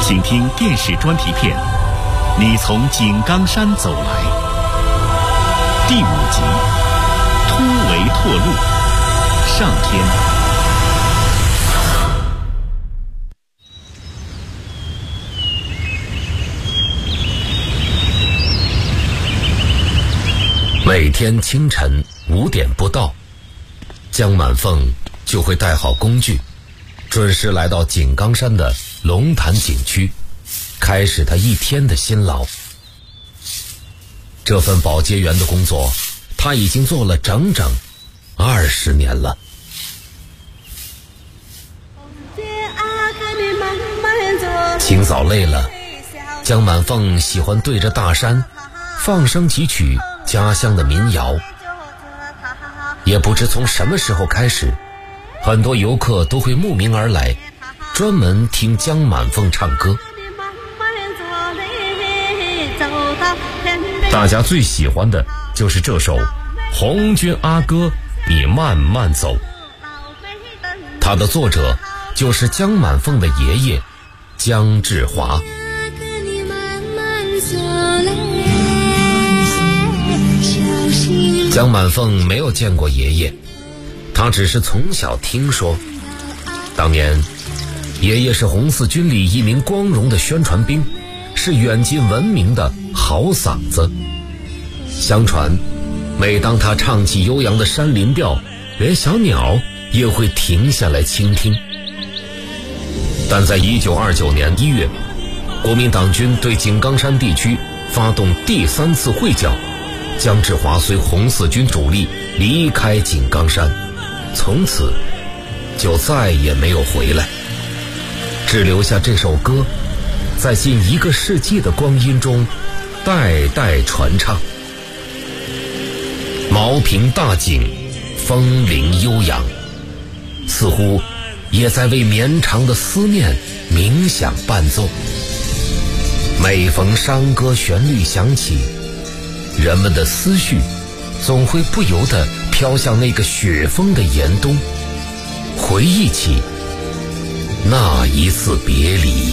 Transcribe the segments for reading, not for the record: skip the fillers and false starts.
请听电视专题片《你从井冈山走来》第5集《突围拓路》上篇。 每天清晨5点不到，江满凤就会带好工具，准时来到井冈山的龙潭景区，开始他一天的辛劳。这份保洁员的工作，他已经做了整整20年了。清早累了，江满凤喜欢对着大山放声几曲家乡的民谣。也不知从什么时候开始，很多游客都会慕名而来，专门听江满凤唱歌。大家最喜欢的就是这首《红军阿哥你慢慢走》，它的作者就是江满凤的爷爷江志华。江满凤没有见过爷爷，他只是从小听说，当年爷爷是红四军里一名光荣的宣传兵，是远近闻名的好嗓子。相传每当他唱起悠扬的山林调，连小鸟也会停下来倾听。但在1929年1月，国民党军对井冈山地区发动第3次会剿，江志华随红四军主力离开井冈山，从此就再也没有回来，只留下这首歌，在近1个世纪的光阴中代代传唱。茅坪大井，风铃悠扬，似乎也在为绵长的思念冥想伴奏。每逢山歌旋律响起，人们的思绪总会不由地飘向那个雪封的严冬，回忆起那一次别离。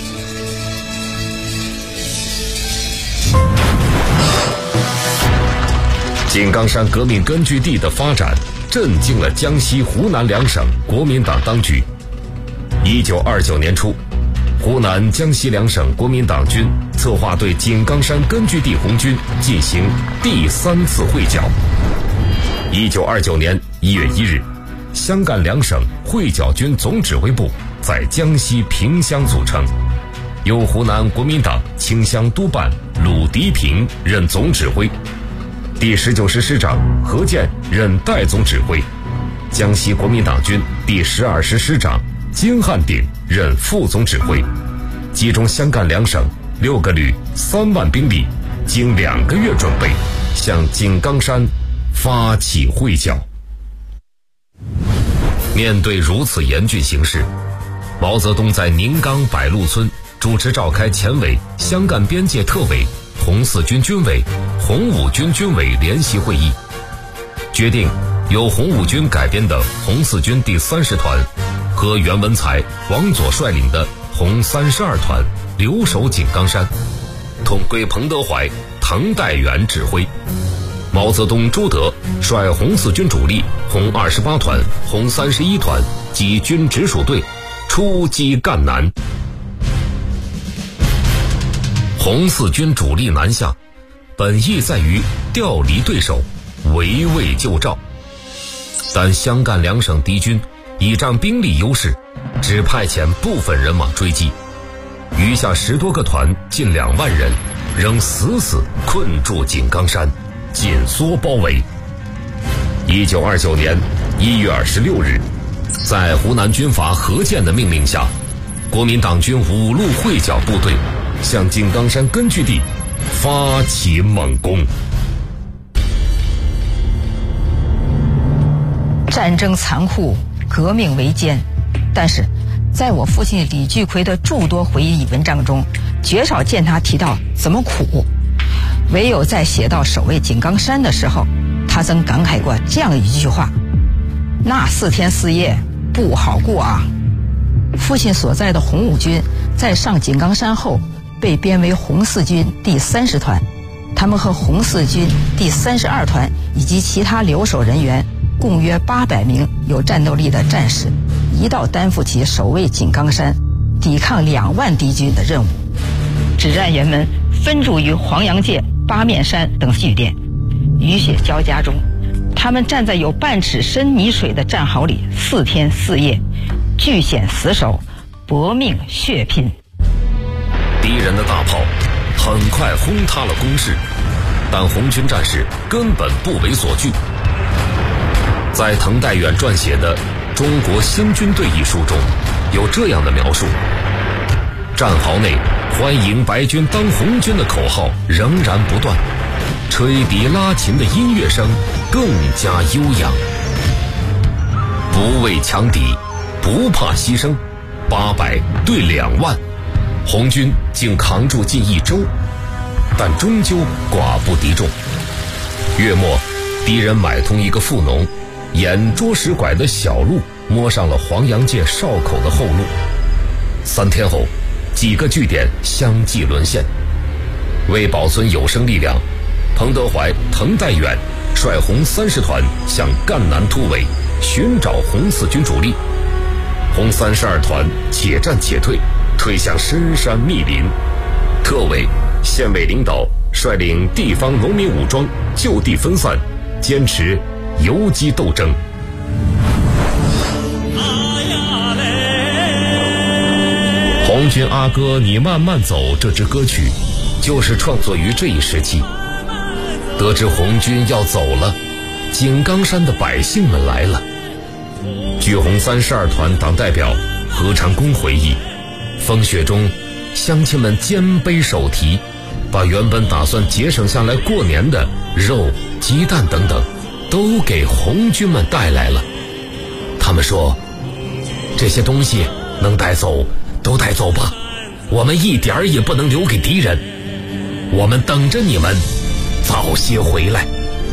井冈山革命根据地的发展震惊了江西、湖南2省国民党当局。1929年初，湖南、江西2省国民党军策划对井冈山根据地红军进行第3次会剿。1929年1月1日，湘赣2省会剿军总指挥部在江西萍乡组成，由湖南国民党清乡督办鲁涤平任总指挥，第19师师长何健任代总指挥，江西国民党军第12师师长金汉鼎任副总指挥，集中湘赣2省6个旅3万兵力，经2个月准备，向井冈山发起会剿。面对如此严峻形势，毛泽东在宁冈百鹿村主持召开前委、湘赣边界特委、红四军军委、红五军军委联席会议，决定由红五军改编的红四军第30团和袁文才、王佐率领的红32团留守井冈山，统归彭德怀、滕代远指挥。毛泽东、朱德率红四军主力红28团、红31团及军直属队出击赣南。红四军主力南下，本意在于调离对手，围魏救赵，但湘赣2省敌军倚仗兵力优势，只派遣部分人马追击，余下10多个团近2万人仍死死困住井冈山，紧缩包围。1929年1月26日，在湖南军阀何健的命令下，国民党军5路会剿部队向井冈山根据地发起猛攻。 战争残酷，革命维艰，但是在我父亲李聚奎的诸多回忆文章中，绝少见他提到怎么苦。唯有在写到守卫井冈山的时候，他曾感慨过这样一句话：那4天4夜不好过啊。父亲所在的红五军在上井冈山后被编为红四军第30团，他们和红四军第32团以及其他留守人员共约800名有战斗力的战士，一道担负起守卫井冈山、抵抗2万敌军的任务。指战员们分驻于黄杨界、八面山等据点，雨雪交加中，他们站在有半尺深泥水的战壕里4天4夜，据险死守，搏命血拼。 敌人的大炮很快轰塌了工事，但红军战士根本不为所惧。在滕代远撰写的《中国新军队》一书中，有这样的描述：战壕内欢迎白军当红军的口号仍然不断，吹笛拉琴的音乐声更加悠扬。不畏强敌，不怕牺牲，800对2万，红军竟扛住近1周，但终究寡不敌众。月末，敌人买通一个富农，沿捉石拐的小路摸上了黄杨界哨口的后路。3天后，几个据点相继沦陷。为保存有生力量，彭德怀、滕代远率红30团向赣南突围，寻找红四军主力。红32团且战且退，退向深山密林。特委、县委领导率领地方农民武装就地分散，坚持游击斗争。红军阿哥你慢慢走这支歌曲就是创作于这一时期。得知红军要走了，井冈山的百姓们来了。据红32团党代表何长工回忆，风雪中乡亲们肩背手提，把原本打算节省下来过年的肉、鸡蛋等等都给红军们带来了。他们说，这些东西能带走都带走吧，我们一点儿也不能留给敌人，我们等着你们早些回来。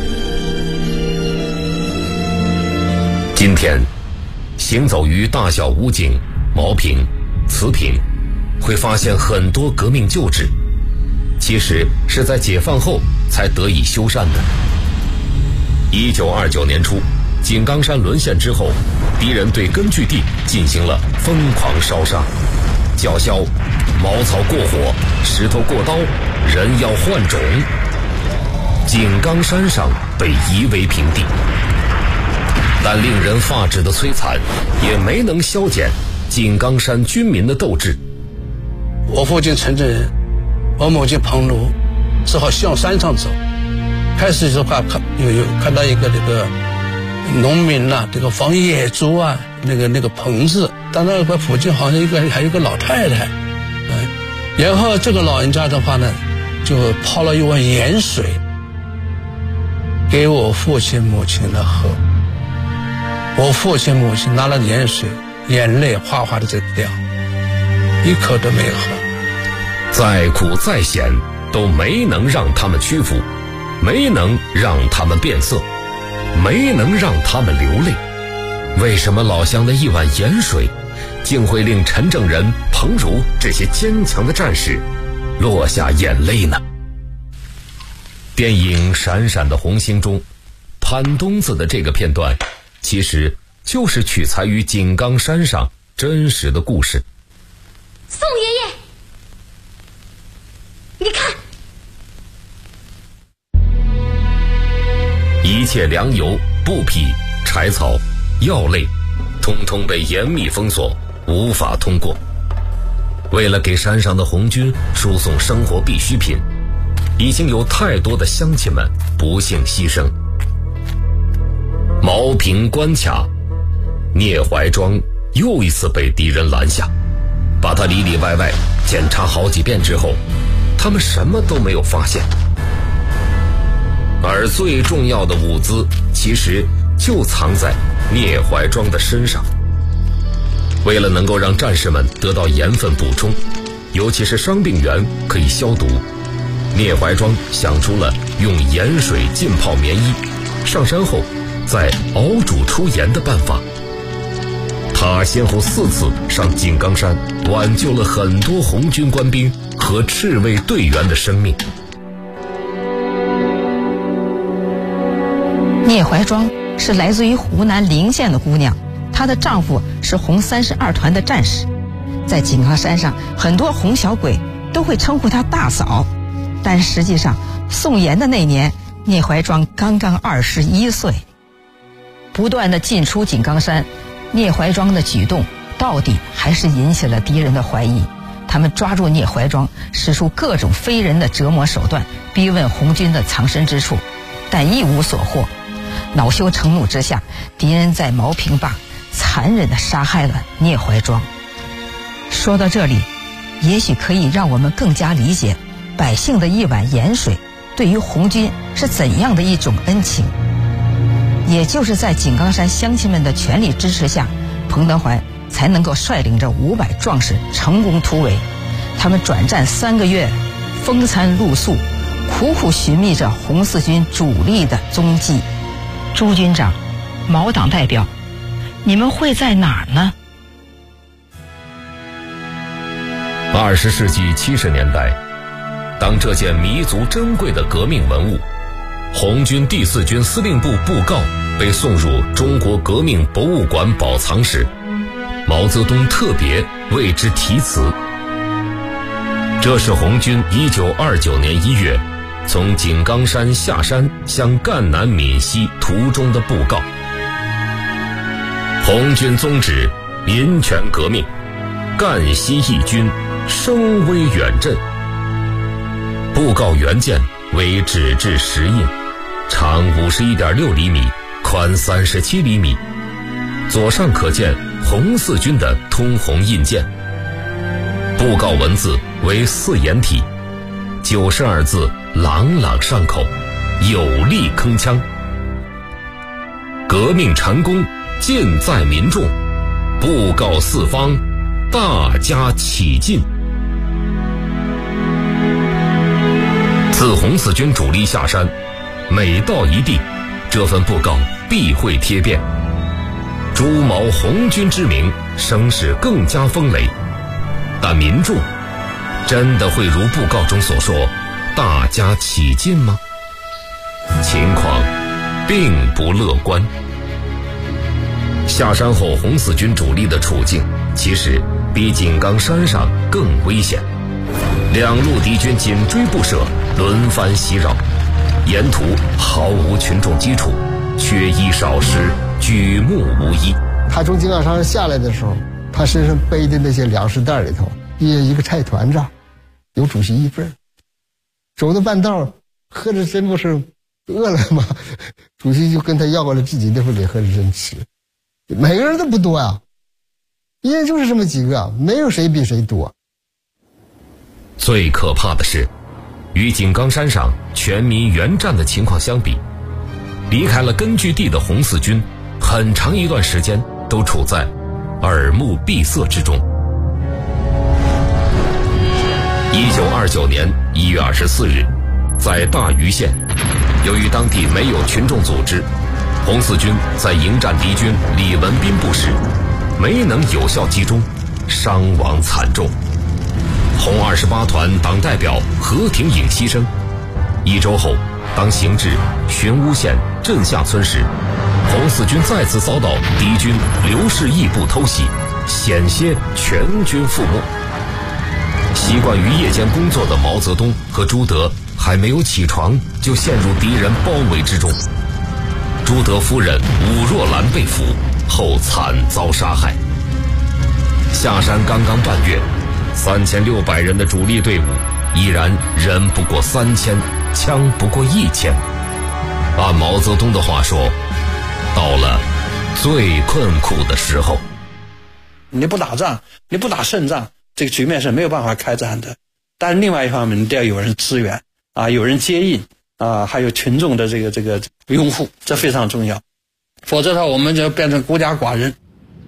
今天行走于大小武警、茅坪、慈平，会发现很多革命旧址，其实是在解放后才得以修缮的。1929年初，井冈山沦陷之后，敌人对根据地进行了疯狂烧杀，叫嚣茅草过火，石头过刀，人要换种。井冈山上被夷为平地，但令人发指的摧残也没能消减井冈山军民的斗志。 我父亲陈振人，我母亲彭如，只好向山上走。开始的话有看到一个这个农民啊，这个放野猪啊，那个棚子，但那个附近好像还有一个老太太，然后这个老人家的话呢，就泡了一碗盐水给我父亲母亲的喝。我父亲母亲拿了盐水，眼泪哗哗的在掉，一口都没有喝。 再苦再险都没能让他们屈服，没能让他们变色，没能让他们流泪。为什么老乡的一碗盐水竟会令陈正仁、彭如这些坚强的战士落下眼泪呢？电影《闪闪的红星》中，潘冬子的这个片段其实就是取材于井冈山上真实的故事。 宋爷爷，你看， 一切粮油、布匹、柴草、药类通通被严密封锁，无法通过。为了给山上的红军输送生活必需品，已经有太多的乡亲们不幸牺牲。茅坪关卡，聂怀庄又一次被敌人拦下，把他里里外外检查好几遍之后，他们什么都没有发现。而最重要的物资其实就藏在聂怀庄的身上。为了能够让战士们得到盐分补充，尤其是伤病员可以消毒，聂怀庄想出了用盐水浸泡棉衣，上山后再熬煮出盐的办法。 他先后4次上井冈山，挽救了很多红军官兵和赤卫队员的生命。 聂怀庄是来自于湖南陵县的姑娘，她的丈夫是红32团的战士。在井冈山上，很多红小鬼都会称呼她大嫂，但实际上宋延的那年，聂怀庄刚刚21岁。不断的进出井冈山，聂怀庄的举动到底还是引起了敌人的怀疑。他们抓住聂怀庄，使出各种非人的折磨手段，逼问红军的藏身之处，但一无所获。恼羞成怒之下，敌人在毛坪坝残忍地杀害了聂怀庄。说到这里，也许可以让我们更加理解百姓的一碗盐水对于红军是怎样的一种恩情。也就是在井冈山乡亲们的全力支持下，彭德怀才能够率领着500壮士成功突围。他们转战3个月，风餐露宿，苦苦寻觅着红四军主力的踪迹。朱军长，毛党代表，你们会在哪儿呢 ？20世纪70年代，当这件弥足珍贵的革命文物红军第4军司令部布告被送入中国革命博物馆保藏时，毛泽东特别为之题词。这是红军1929年1月从井冈山下山向赣南闽西途中的布告。红军宗旨：民权革命，赣西义军声威远震。布告原件为纸质石印，长51.6厘米，宽37厘米，左上可见红四军的通红印件。布告文字为4言体，92字朗朗上口，有力铿锵。革命成功，尽在民众，布告四方，大家起劲。自红四军主力下山，每到一地，这份布告必会贴遍，朱毛红军之名声势更加风雷。但民众真的会如布告中所说大家起劲吗？情况并不乐观。下山后红四军主力的处境其实比井冈山上更危险，两路敌军紧追不舍，轮番袭扰，沿途毫无群众基础，缺衣少食，举目无依。 他从井冈山上下来的时候，他身上背的那些粮食袋里头，一个菜团子，有主席一份。走到半道，喝着真不是饿了吗？主席就跟他要过来自己那份给喝着真吃。每个人都不多啊，因为就是这么几个，没有谁比谁多。 最可怕的是，与井冈山上全民原战的情况相比，离开了根据地的红四军很长一段时间都处在耳目闭塞之中。1929年1月24日，在大余县，由于当地没有群众组织，红四军在迎战敌军李文斌部时没能有效集中，伤亡惨重。红28团党代表何廷颖牺牲。1周后，当行至寻乌县镇下村时，红四军再次遭到敌军刘氏义部偷袭，险些全军覆没。习惯于夜间工作的毛泽东和朱德还没有起床，就陷入敌人包围之中。朱德夫人武若兰被俘后惨遭杀害。下山刚刚半月，3600人的主力队伍依然人不过3000，枪不过1000。按毛泽东的话说，到了最困苦的时候。 你不打仗，你不打胜仗，这个局面是没有办法开展的。但是另外一方面，你得要有人支援啊，有人接应啊，还有群众的这个拥护，这非常重要。否则的话，我们就变成孤家寡人。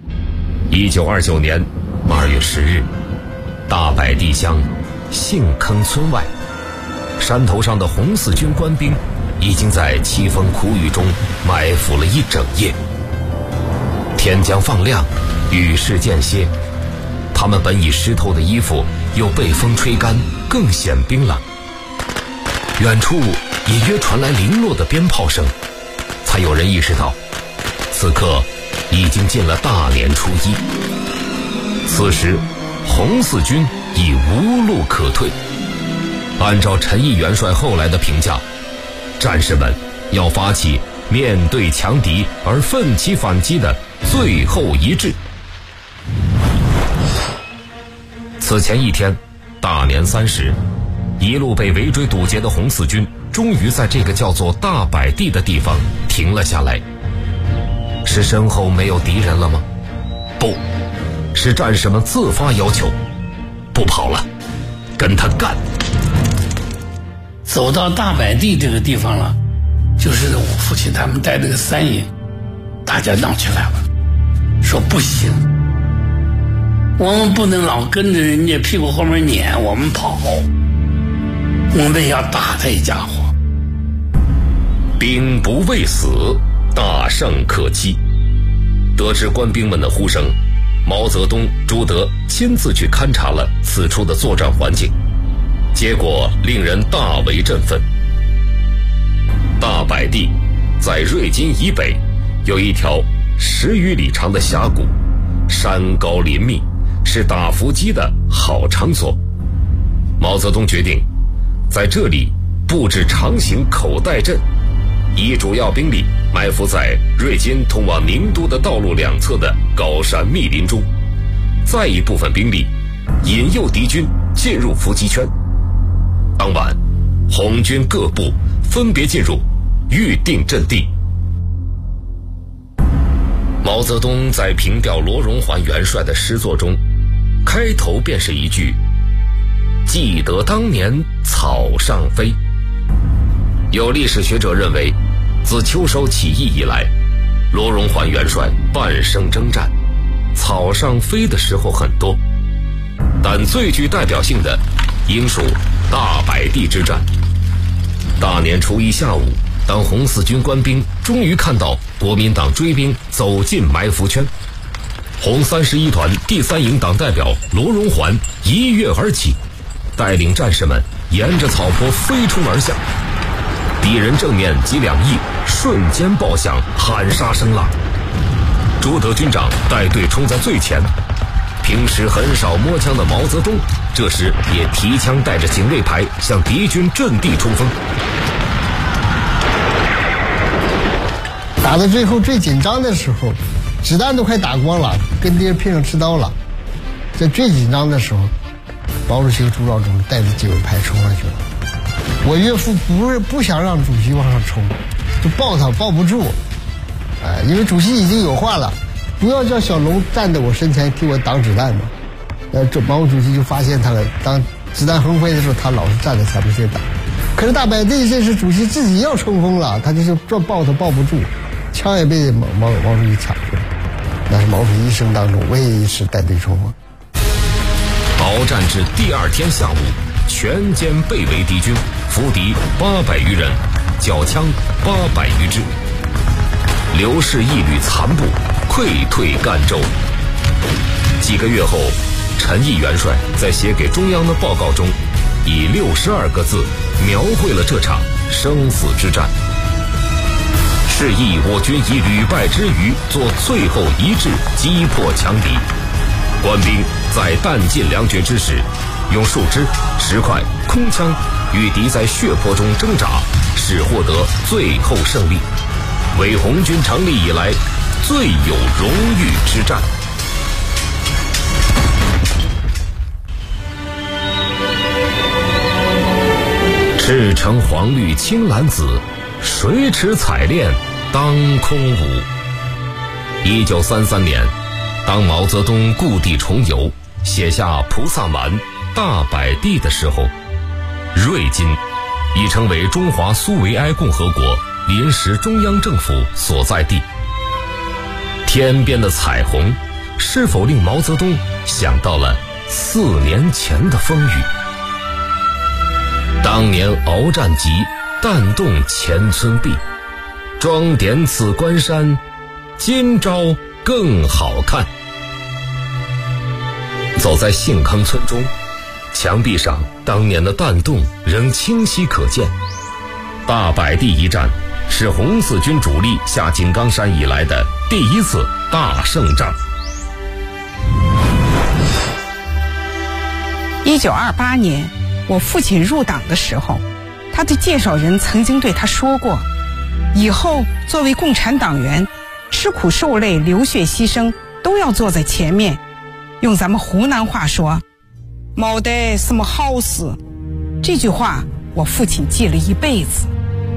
1929年2月10日，大柏地乡杏坑村外，山头上的红四军官兵已经在凄风苦雨中埋伏了一整夜。 天将放亮，雨势渐歇，他们本已湿透的衣服又被风吹干，更显冰冷。远处隐约传来零落的鞭炮声，才有人意识到，此刻已经进了大年初一。此时红四军已无路可退。按照陈毅元帅后来的评价，战士们要发起面对强敌而奋起反击的最后一掷。此前一天，大年30，一路被围追堵截的红四军终于在这个叫做大柏地的地方停了下来。是身后没有敌人了吗？不，是战士们自发要求，不跑了，跟他干。 走到大柏地这个地方了，就是我父亲他们带那个3营，大家闹起来了，说不行，我们不能老跟着人家屁股后面撵，我们跑，我们要打他一家伙。 兵不畏死，大胜可期。得知官兵们的呼声，毛泽东、朱德亲自去勘察了此处的作战环境，结果令人大为振奋。大柏地在瑞金以北，有一条10余里长的峡谷，山高林密，是打伏击的好场所。毛泽东决定在这里布置长形口袋阵，以主要兵力埋伏在瑞金通往宁都的道路两侧的高山密林中，再一部分兵力引诱敌军进入伏击圈。当晚，红军各部分别进入预定阵地。毛泽东在凭吊罗荣桓元帅的诗作中，开头便是一句“记得当年草上飞”。有历史学者认为，自秋收起义以来，罗荣桓元帅半生征战，草上飞的时候很多，但最具代表性的应属大柏地之战。大年初一下午，当红四军官兵终于看到国民党追兵走进埋伏圈，红31团第3营党代表罗荣桓一跃而起，带领战士们沿着草坡飞冲而下，敌人正面及两翼瞬间爆响，喊杀声浪。朱德军长带队冲在最前，平时很少摸枪的毛泽东这时也提枪带着警卫排向敌军阵地冲锋。 打到最后最紧张的时候，子弹都快打光了，跟敌人拼上持刀了。在最紧张的时候，毛主席和朱老总带着警卫排冲上去了。我岳父不想让主席往上冲，就抱他抱不住，因为主席已经有话了，不要叫小龙站在我身前替我挡子弹嘛。这毛主席就发现他了，当子弹横飞的时候，他老是站在前面先打。可是大柏地这是主席自己要冲锋了，他就是抱他抱不住，枪也被毛主席抢去了。那是毛主席一生当中唯一一次带队冲锋。 鏖战至第2天下午，全歼被围敌军，俘敌800余人，缴枪800余支，刘氏一旅残部溃退赣州。几个月后，陈毅元帅在写给中央的报告中，以62个字描绘了这场生死之战，示意我军以屡败之余做最后一掷，击破强敌。官兵在弹尽粮绝之时，用树枝、石块、空枪与敌在血泊中挣扎，使获得最后胜利，为红军成立以来最有荣誉之战。赤橙黄绿青蓝紫，谁持彩练当空舞。1933年，当毛泽东故地重游，写下菩萨蛮、大柏地的时候，瑞金已成为中华苏维埃共和国临时中央政府所在地。天边的彩虹是否令毛泽东想到了4年前的风雨？当年鏖战急，弹动前村壁，装点此关山，今朝更好看。走在杏坑村中，墙壁上当年的弹洞仍清晰可见。大柏地一战是红四军主力下井冈山以来的第一次大胜仗。 1928年，我父亲入党的时候，他的介绍人曾经对他说过，以后作为共产党员，吃苦受累、流血牺牲都要坐在前面。用咱们湖南话说，没得什么好事。这句话我父亲记了一辈子。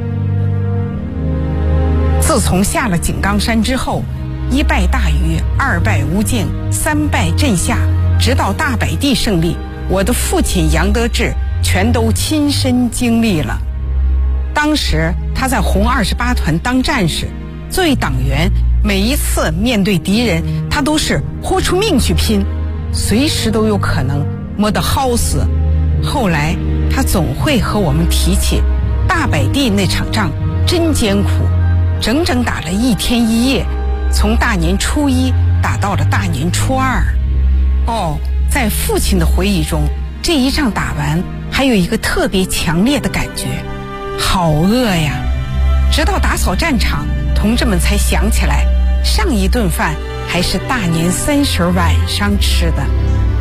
自从下了井冈山之后，一败大余，二败无间，三败阵下，直到大柏地胜利，我的父亲杨得志全都亲身经历了。当时他在红28团当战士，作为党员，每一次面对敌人，他都是豁出命去拼，随时都有可能没得好死。后来他总会和我们提起大柏地那场仗真艰苦，整整打了1天1夜，从大年初1打到了大年初2。在父亲的回忆中，这一仗打完还有一个特别强烈的感觉，好饿呀！直到打扫战场，同志们才想起来，上一顿饭还是大年30晚上吃的。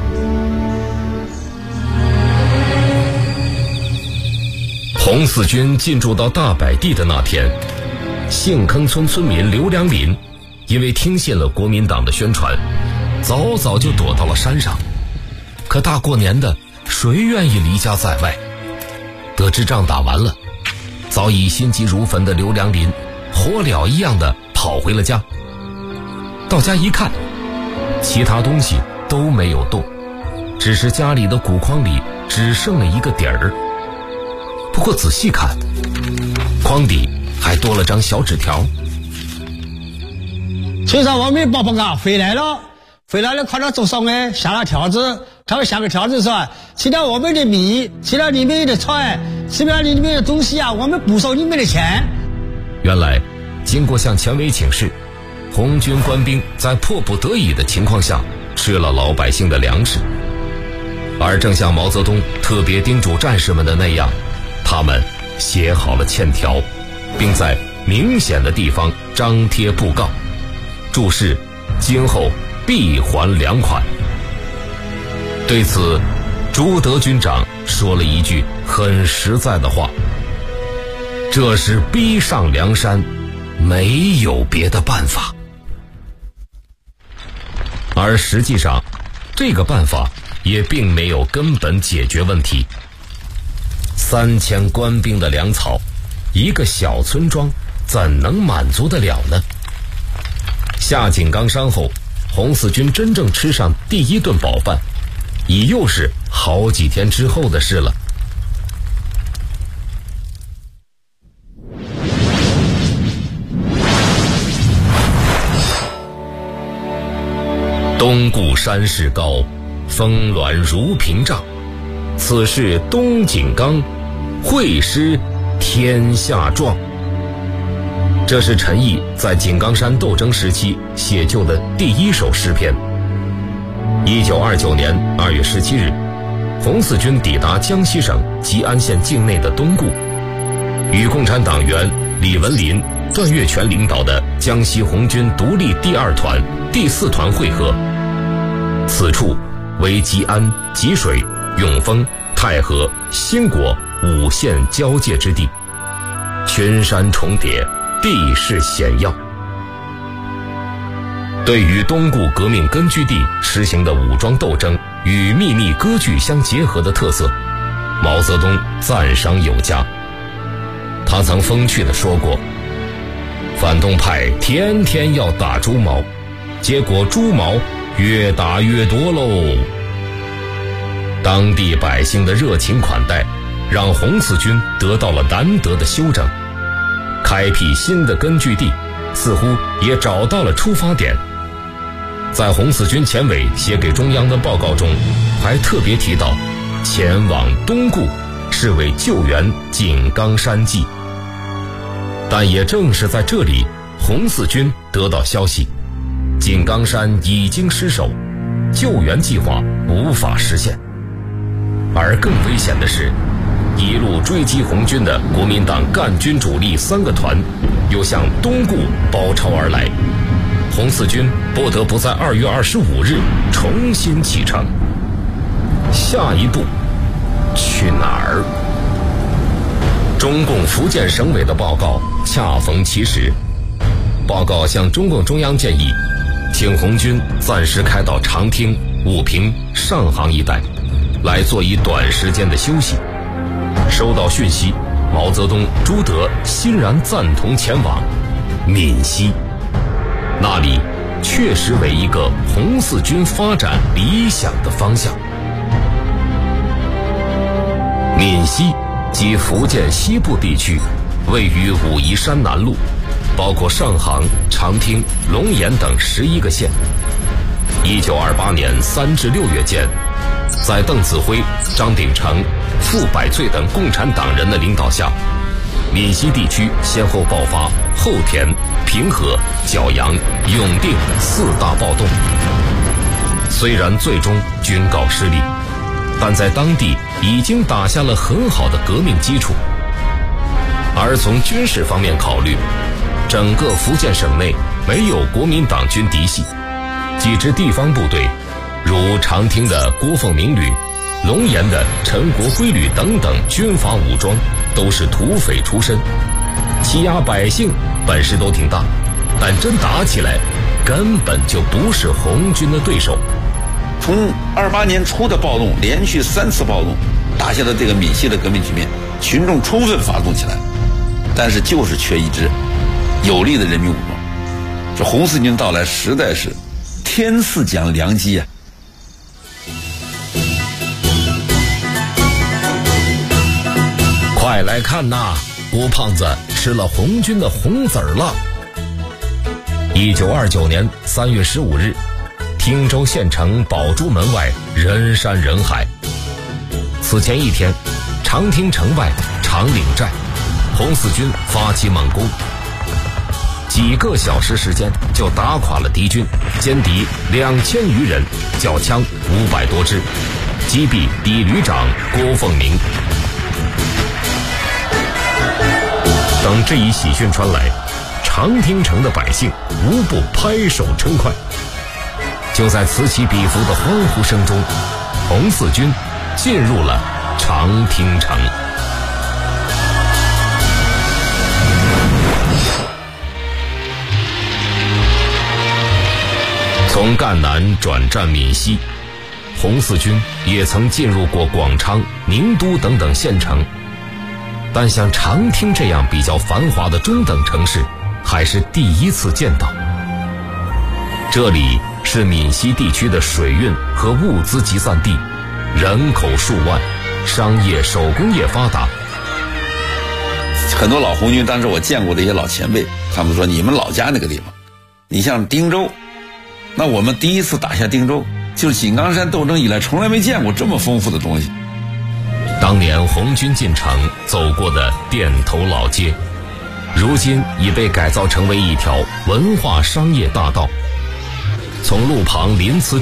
红四军进驻到大柏地的那天，杏坑村村民刘良林因为听信了国民党的宣传，早早就躲到了山上。可大过年的，谁愿意离家在外？得知仗打完了，早已心急如焚的刘良林火燎一样的跑回了家。到家一看，其他东西都没有动，只是家里的谷筐里只剩了一个底儿。不过仔细看，筐底还多了张小纸条。 村上我们爸爸啊回来了，看到桌上呢下了条子，他们下个条子说，吃了我们的米，吃了里面的菜，吃了里面的东西啊，我们不收你们的钱。 原来经过向前委请示，红军官兵在迫不得已的情况下吃了老百姓的粮食，而正像毛泽东特别叮嘱战士们的那样，他们写好了欠条，并在明显的地方张贴布告，注释今后必还粮款。对此，朱德军长说了一句很实在的话，这是逼上梁山，没有别的办法。而实际上，这个办法也并没有根本解决问题。3000官兵的粮草，一个小村庄怎能满足得了呢？下井冈山后，红四军真正吃上第一顿饱饭，已又是好几天之后的事了。东固山势高，峰峦如屏障，此事东井冈，会师天下壮。这是陈毅在井冈山斗争时期写就的第一首诗篇。1929年2月17日，红四军抵达江西省吉安县境内的东固，与共产党员李文林、段岳全领导的江西红军独立第2团、第4团会合。此处为吉安、吉水、永丰、太和、兴国5县交界之地，群山重叠，地势险要。对于东固革命根据地实行的武装斗争与秘密割据相结合的特色，毛泽东赞赏有加。他曾风趣地说过，反动派天天要打猪毛，结果猪毛越打越多喽。当地百姓的热情款待，让红四军得到了难得的休整，开辟新的根据地似乎也找到了出发点。在红四军前委写给中央的报告中，还特别提到前往东固是为救援井冈山计。但也正是在这里，红四军得到消息， 井冈山已经失守，救援计划无法实现。而更危险的是，一路追击红军的国民党赣军主力3个团又向东固包抄而来，红四军不得不在2月25日重新启程。下一步去哪儿？中共福建省委的报告恰逢其时，报告向中共中央建议，请红军暂时开到长汀、武平、上杭一带，来做一短时间的休息。收到讯息，毛泽东、朱德欣然赞同前往闽西，那里确实为一个红四军发展理想的方向。闽西即福建西部地区，位于武夷山南麓，包括上杭、长汀、龙岩等11个县。1928年3至6月间，在邓子恢、张秉成、傅百岁等共产党人的领导下，闽西地区先后爆发后田、平和、角阳、永定4大暴动。虽然最终均告失利，但在当地已经打下了很好的革命基础。而从军事方面考虑，整个福建省内没有国民党军嫡系，几支地方部队，如长汀的郭凤鸣旅、龙岩的陈国辉旅等等军阀武装，都是土匪出身，欺压百姓本事都挺大，但真打起来根本就不是红军的对手。 从28年初的暴动，连续3次暴动，打下了这个闽西的革命局面，群众充分发动起来，但是就是缺一支有力的人民武装。这红四军到来实在是天赐奖良机啊！ 快来看呐，郭胖子吃了红军的红籽儿了。1929年3月15日，汀州县城宝珠门外人山人海。此前一天，长汀城外长岭寨，红四军发起猛攻，几个小时时间就打垮了敌军，歼敌2000余人，缴枪500多支，击毙敌旅长郭凤鸣。等这一喜讯传来，长汀城的百姓无不拍手称快。就在此起彼伏的欢呼声中，红四军进入了长汀城。从赣南转战闽西，红四军也曾进入过广昌、宁都等等县城，但像长汀这样比较繁华的中等城市还是第一次见到。这里是闽西地区的水运和物资集散地，人口数万，商业手工业发达。 很多老红军当时我见过的一些老前辈，他们说你们老家那个地方，你像汀州，那我们第一次打下汀州，就是井冈山斗争以来从来没见过这么丰富的东西。 当年红军进城走过的店头老街，如今已被改造成为一条文化商业大道。从路旁临淄